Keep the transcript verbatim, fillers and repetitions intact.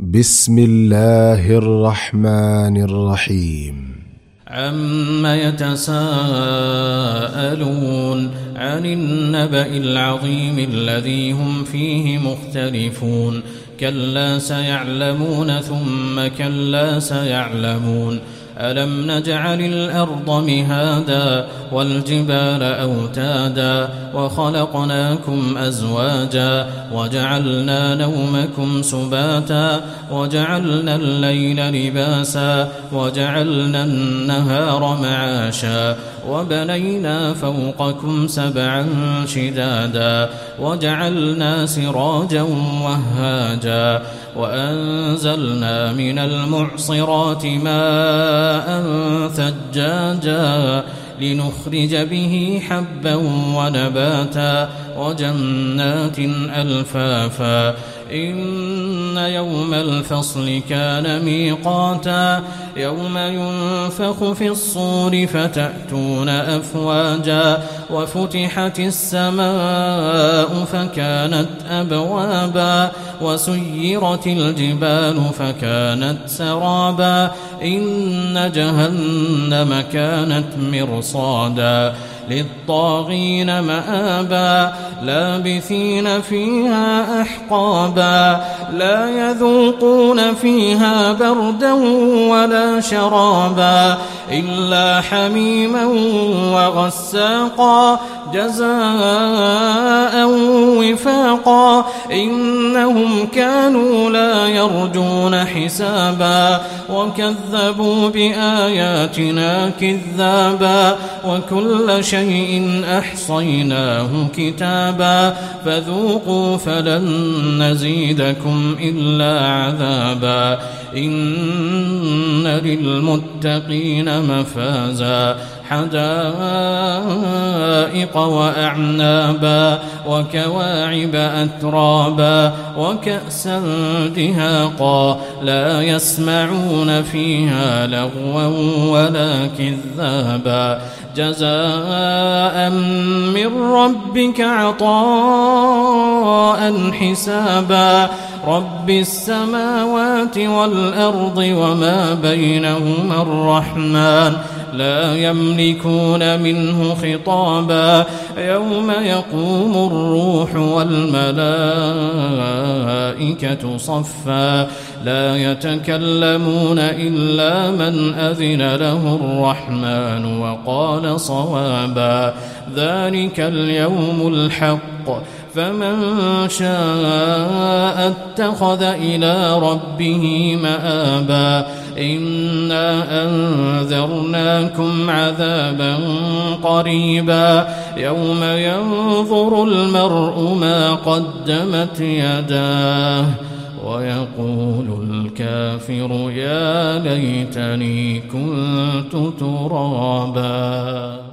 بسم الله الرحمن الرحيم. عم يتساءلون عن النبأ العظيم الذي هم فيه مختلفون كلا سيعلمون ثم كلا سيعلمون ألم نجعل الأرض مهادا والجبال أوتادا وخلقناكم أزواجا وجعلنا نومكم سباتا وجعلنا الليل لباسا وجعلنا النهار معاشا وبنينا فوقكم سبعا شدادا وجعلنا سراجا وهاجا وأنزلنا من المعصرات ماء ثجاجا لنخرج به حبا ونباتا وجنات ألفافا إن يوم الفصل كان ميقاتا يوم ينفخ في الصور فتأتون أفواجا وفتحت السماء فكانت أبوابا وسيرت الجبال فكانت سرابا إن جهنم كانت مرصادا للطاغين مآبا لابثين فيها أحقابا لا يذوقون فيها بردا ولا شرابا إلا حميما وغساقا جزاء وفاقا إنهم كانوا لا يرجون حسابا وكذبوا بآياتنا كذابا وكل شيء أحصيناه كتابا فذوقوا فلن نزيدكم إلا عذابا إن للمتقين مفازا حدائق وأعنابا وكواعب أترابا وكأسا دهاقا لا يسمعون فيها لغوا ولا كذابا جزاء من ربك عطاء حسابا رب السماوات والأرض وما بينهما الرحمن لا يملكون منه خطابا يوم يقوم الروح والملائكة صفا لا يتكلمون إلا من أذن له الرحمن وقال صوابا ذلك اليوم الحق فمن شاء اتخذ إلى ربه مآبا إنا أنذرناكم عذابا قريبا يوم ينظر المرء ما قدمت يداه ويقول الكافر يا ليتني كنت ترابا.